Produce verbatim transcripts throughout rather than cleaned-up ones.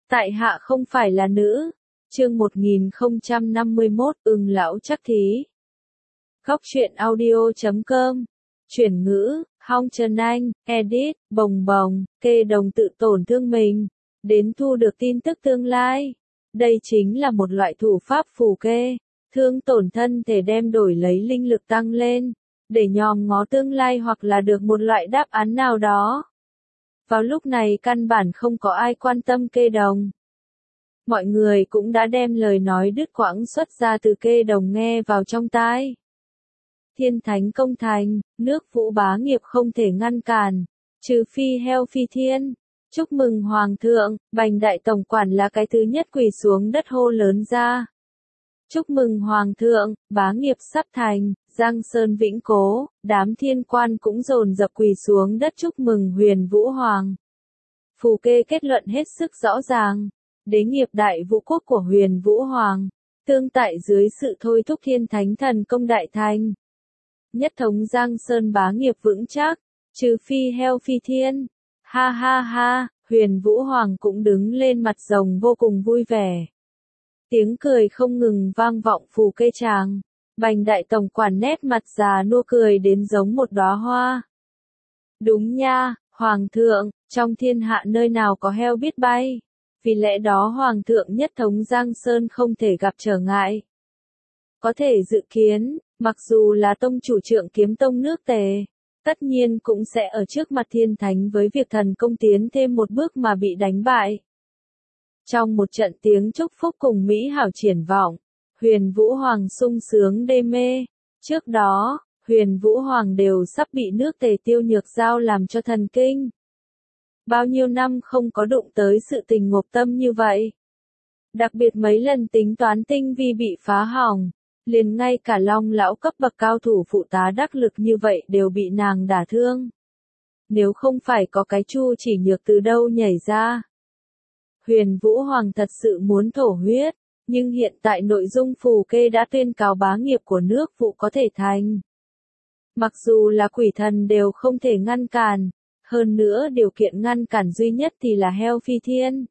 Tại hạ không phải là nữ. Chương một nghìn không trăm năm mươi mốt, ưng lão chắc thí. Góc truyện audio chấm com. Chuyển ngữ, Hong Trần Anh, edit, bồng bồng, kê đồng tự tổn thương mình, đến thu được tin tức tương lai. Đây chính là một loại thủ pháp phù kê, thương tổn thân thể đem đổi lấy linh lực tăng lên, để nhòm ngó tương lai hoặc là được một loại đáp án nào đó. Vào lúc này căn bản không có ai quan tâm kê đồng. Mọi người cũng đã đem lời nói đứt quãng xuất ra từ kê đồng nghe vào trong tai. Thiên thánh công thành, nước Vũ bá nghiệp không thể ngăn cản, trừ phi heo phi thiên. Chúc mừng Hoàng thượng, Bành đại tổng quản là cái thứ nhất quỳ xuống đất hô lớn ra. Chúc mừng Hoàng thượng, bá nghiệp sắp thành, Giang Sơn vĩnh cố, đám thiên quan cũng dồn dập quỳ xuống đất chúc mừng Huyền Vũ Hoàng. Phù kê kết luận hết sức rõ ràng. Đế nghiệp đại vũ quốc của Huyền Vũ Hoàng, tương tại dưới sự thôi thúc thiên thánh thần công đại thành. Nhất thống Giang Sơn bá nghiệp vững chắc, trừ phi heo phi thiên. Ha ha ha, Huyền Vũ Hoàng cũng đứng lên mặt rồng vô cùng vui vẻ. Tiếng cười không ngừng vang vọng phù kê tràng. Bành đại tổng quản nét mặt già nua cười đến giống một đóa hoa. Đúng nha, Hoàng thượng, trong thiên hạ nơi nào có heo biết bay. Vì lẽ đó Hoàng thượng nhất thống Giang Sơn không thể gặp trở ngại. Có thể dự kiến, mặc dù là tông chủ Trượng Kiếm Tông nước Tề, tất nhiên cũng sẽ ở trước mặt thiên thánh với việc thần công tiến thêm một bước mà bị đánh bại. Trong một trận tiếng chúc phúc cùng mỹ hảo triển vọng, Huyền Vũ Hoàng sung sướng đê mê. Trước đó, Huyền Vũ Hoàng đều sắp bị nước Tề Tiêu Nhược Giao làm cho thần kinh. Bao nhiêu năm không có đụng tới sự tình ngộp tâm như vậy. Đặc biệt mấy lần tính toán tinh vi bị phá hỏng, liền ngay cả Long lão cấp bậc cao thủ phụ tá đắc lực như vậy đều bị nàng đả thương. Nếu không phải có cái Chu Chỉ Nhược từ đâu nhảy ra. Huyền Vũ Hoàng thật sự muốn thổ huyết, nhưng hiện tại nội dung phù kê đã tuyên cáo bá nghiệp của nước Vũ có thể thành. Mặc dù là quỷ thần đều không thể ngăn cản. Hơn nữa điều kiện ngăn cản duy nhất thì là heo phi thiên.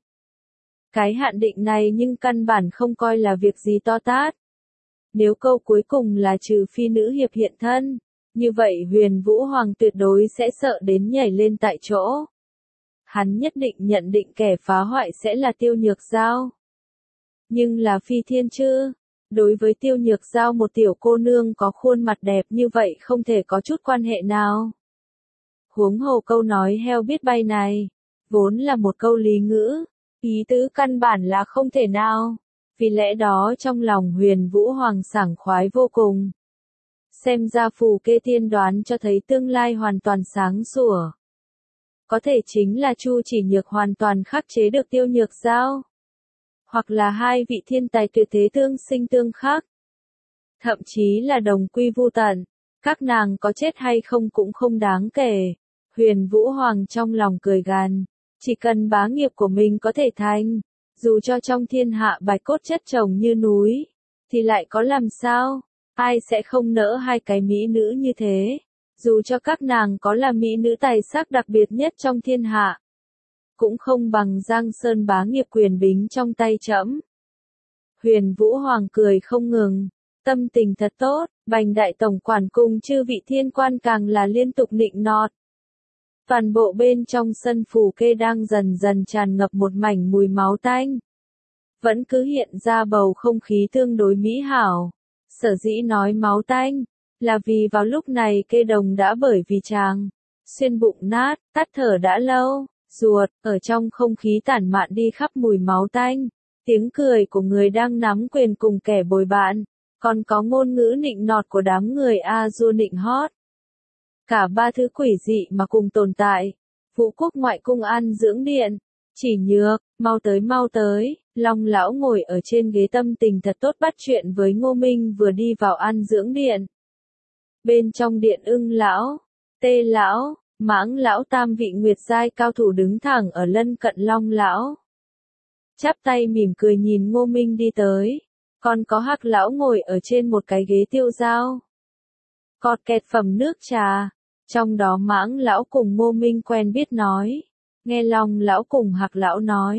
Cái hạn định này nhưng căn bản không coi là việc gì to tát. Nếu câu cuối cùng là trừ phi nữ hiệp hiện thân, như vậy Huyền Vũ Hoàng tuyệt đối sẽ sợ đến nhảy lên tại chỗ. Hắn nhất định nhận định kẻ phá hoại sẽ là Tiêu Nhược Giao. Nhưng là phi thiên chứ? Đối với Tiêu Nhược Giao một tiểu cô nương có khuôn mặt đẹp như vậy không thể có chút quan hệ nào. Huống hồ câu nói heo biết bay này, vốn là một câu lý ngữ, ý tứ căn bản là không thể nào, vì lẽ đó trong lòng Huyền Vũ Hoàng sảng khoái vô cùng. Xem ra phù kê tiên đoán cho thấy tương lai hoàn toàn sáng sủa. Có thể chính là Chu Chỉ Nhược hoàn toàn khắc chế được Tiêu Nhược Giao. Hoặc là hai vị thiên tài tuyệt thế tương sinh tương khắc. Thậm chí là đồng quy vu tận, các nàng có chết hay không cũng không đáng kể. Huyền Vũ Hoàng trong lòng cười gằn, chỉ cần bá nghiệp của mình có thể thành, dù cho trong thiên hạ bạch cốt chất chồng như núi, thì lại có làm sao, ai sẽ không nỡ hai cái mỹ nữ như thế, dù cho các nàng có là mỹ nữ tài sắc đặc biệt nhất trong thiên hạ, cũng không bằng Giang Sơn bá nghiệp quyền bính trong tay trẫm. Huyền Vũ Hoàng cười không ngừng, tâm tình thật tốt, Bành đại tổng quản cùng chư vị thiên quan càng là liên tục nịnh nọt. Toàn bộ bên trong sân phù kê đang dần dần tràn ngập một mảnh mùi máu tanh. Vẫn cứ hiện ra bầu không khí tương đối mỹ hảo. Sở dĩ nói máu tanh, là vì vào lúc này kê đồng đã bởi vì chàng xuyên bụng nát, tắt thở đã lâu, ruột, ở trong không khí tản mạn đi khắp mùi máu tanh. Tiếng cười của người đang nắm quyền cùng kẻ bồi bạn, còn có ngôn ngữ nịnh nọt của đám người A Du nịnh hót. Cả ba thứ quỷ dị mà cùng tồn tại. Vũ quốc ngoại cung An Dưỡng Điện. Chỉ Nhược, mau tới mau tới. Long lão ngồi ở trên ghế tâm tình thật tốt bắt chuyện với Ngô Minh vừa đi vào An Dưỡng Điện. Bên trong điện Ưng lão, Tê lão, Mãng lão tam vị nguyệt giai cao thủ đứng thẳng ở lân cận Long lão. Chắp tay mỉm cười nhìn Ngô Minh đi tới. Còn có Hắc lão ngồi ở trên một cái ghế tiêu dao. Cọt kẹt phẩm nước trà. Trong đó Mãng lão cùng Ngô Minh quen biết nói, nghe Long lão cùng Hạc lão nói,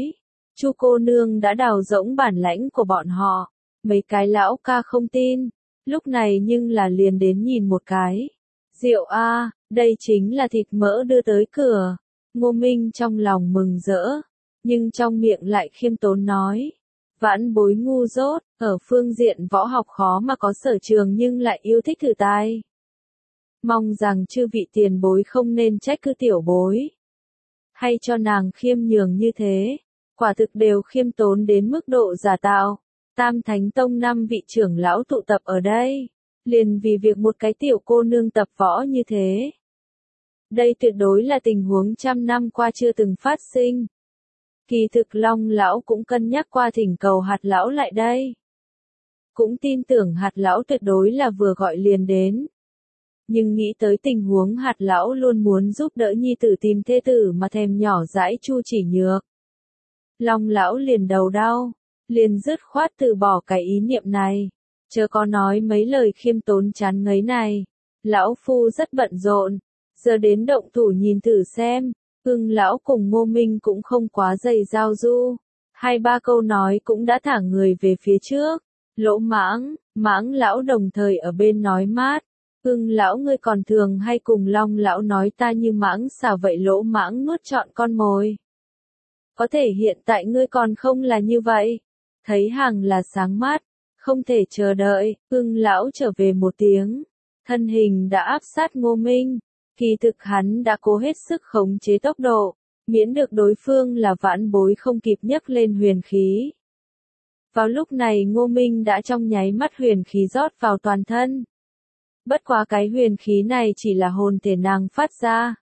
Chu cô nương đã đào rỗng bản lãnh của bọn họ. Mấy cái lão ca không tin, lúc này nhưng là liền đến nhìn một cái. Rượu a, đây chính là thịt mỡ đưa tới cửa. Ngô Minh trong lòng mừng rỡ, nhưng trong miệng lại khiêm tốn nói. Vãn bối ngu dốt, ở phương diện võ học khó mà có sở trường nhưng lại yêu thích thử tài. Mong rằng chư vị tiền bối không nên trách cứ tiểu bối. Hay cho nàng khiêm nhường như thế, quả thực đều khiêm tốn đến mức độ giả tạo. Tam Thánh Tông năm vị trưởng lão tụ tập ở đây, liền vì việc một cái tiểu cô nương tập võ như thế. Đây tuyệt đối là tình huống trăm năm qua chưa từng phát sinh. Kỳ thực Long lão cũng cân nhắc qua thỉnh cầu Hạt lão lại đây. Cũng tin tưởng Hạt lão tuyệt đối là vừa gọi liền đến. Nhưng nghĩ tới tình huống Hạt lão luôn muốn giúp đỡ nhi tử tìm thê tử mà thèm nhỏ dãi Chu Chỉ Nhược. Long lão liền đầu đau, liền dứt khoát từ bỏ cái ý niệm này. Chớ có nói mấy lời khiêm tốn chán ngấy này. Lão phu rất bận rộn, giờ đến động thủ nhìn thử xem. Ưng lão cùng Ngô Minh cũng không quá dày giao du. Hai ba câu nói cũng đã thả người về phía trước. Lỗ Mãng, Mãng lão đồng thời ở bên nói mát. Ưng lão ngươi còn thường hay cùng Long lão nói ta như mãng xào vậy. Lỗ Mãng nuốt trọn con mồi. Có thể hiện tại ngươi còn không là như vậy. Thấy hàng là sáng mát, không thể chờ đợi. Ưng lão trở về một tiếng. Thân hình đã áp sát Ngô Minh. Kỳ thực hắn đã cố hết sức khống chế tốc độ, miễn được đối phương là vãn bối không kịp nhấc lên huyền khí. Vào lúc này Ngô Minh đã trong nháy mắt huyền khí rót vào toàn thân. Bất quá cái huyền khí này chỉ là hồn thể nàng phát ra.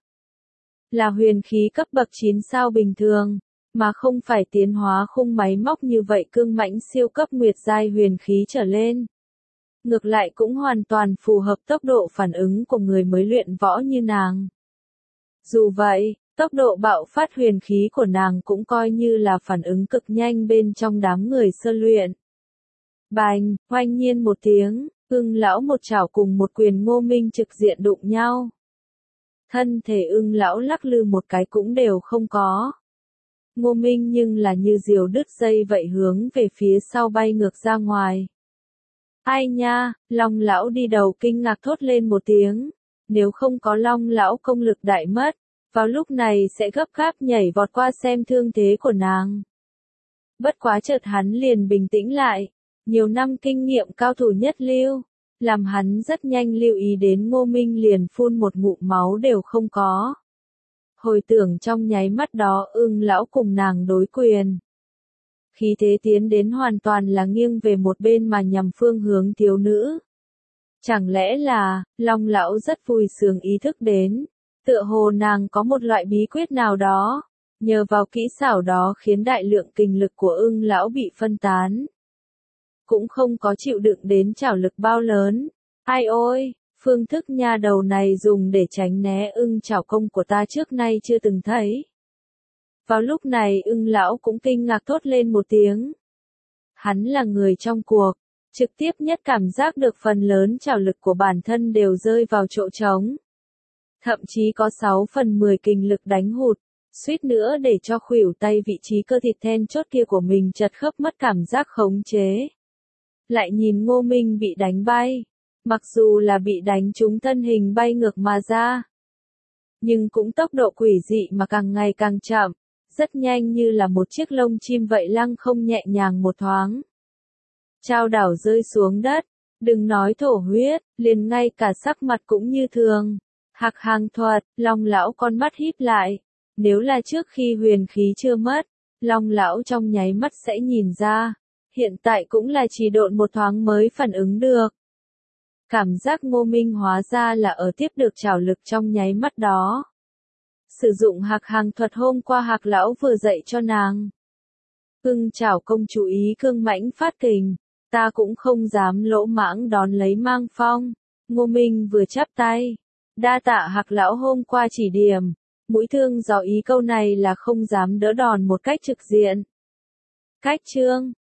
Là huyền khí cấp bậc chín sao bình thường, mà không phải tiến hóa khung máy móc như vậy cương mãnh siêu cấp nguyệt giai huyền khí trở lên. Ngược lại cũng hoàn toàn phù hợp tốc độ phản ứng của người mới luyện võ như nàng. Dù vậy, tốc độ bạo phát huyền khí của nàng cũng coi như là phản ứng cực nhanh bên trong đám người sơ luyện. Bành, oanh nhiên một tiếng, Ưng lão một chảo cùng một quyền Ngô Minh trực diện đụng nhau. Thân thể Ưng lão lắc lư một cái cũng đều không có. Ngô Minh nhưng là như diều đứt dây vậy hướng về phía sau bay ngược ra ngoài. Ai nha, Long lão đi đầu kinh ngạc thốt lên một tiếng. Nếu không có Long lão công lực đại mất, vào lúc này sẽ gấp gáp nhảy vọt qua xem thương thế của nàng. Bất quá chợt hắn liền bình tĩnh lại. Nhiều năm kinh nghiệm cao thủ nhất lưu, làm hắn rất nhanh lưu ý đến Ngô Minh liền phun một ngụm máu đều không có. Hồi tưởng trong nháy mắt đó Ưng lão cùng nàng đối quyền. Khí thế tiến đến hoàn toàn là nghiêng về một bên mà nhằm phương hướng thiếu nữ. Chẳng lẽ là, Long lão rất vui sướng ý thức đến, tựa hồ nàng có một loại bí quyết nào đó, nhờ vào kỹ xảo đó khiến đại lượng kình lực của Ưng lão bị phân tán. Cũng không có chịu đựng đến trảo lực bao lớn. Ai ôi, phương thức nha đầu này dùng để tránh né Ưng trảo công của ta trước nay chưa từng thấy. Vào lúc này Ưng lão cũng kinh ngạc thốt lên một tiếng. Hắn là người trong cuộc, trực tiếp nhất cảm giác được phần lớn trảo lực của bản thân đều rơi vào chỗ trống. Thậm chí có sáu phần mười kình lực đánh hụt, suýt nữa để cho khuỷu tay vị trí cơ thịt then chốt kia của mình chật khớp mất cảm giác khống chế. Lại nhìn Ngô Minh bị đánh bay, mặc dù là bị đánh trúng thân hình bay ngược mà ra. Nhưng cũng tốc độ quỷ dị mà càng ngày càng chậm, rất nhanh như là một chiếc lông chim vậy lăng không nhẹ nhàng một thoáng. Chao đảo rơi xuống đất, đừng nói thổ huyết, liền ngay cả sắc mặt cũng như thường. Hạc hàng thuật, Long lão con mắt híp lại, nếu là trước khi huyền khí chưa mất, Long lão trong nháy mắt sẽ nhìn ra. Hiện tại cũng là chỉ độn một thoáng mới phản ứng được. Cảm giác Ngô Minh hóa ra là ở tiếp được trảo lực trong nháy mắt đó. Sử dụng hạc hàng thuật hôm qua Hạc lão vừa dạy cho nàng. Ưng trảo công chú ý cương mãnh phát kình, ta cũng không dám lỗ mãng đón lấy mang phong. Ngô Minh vừa chắp tay, đa tạ Hạc lão hôm qua chỉ điểm, mũi thương dò ý câu này là không dám đỡ đòn một cách trực diện. Cách chương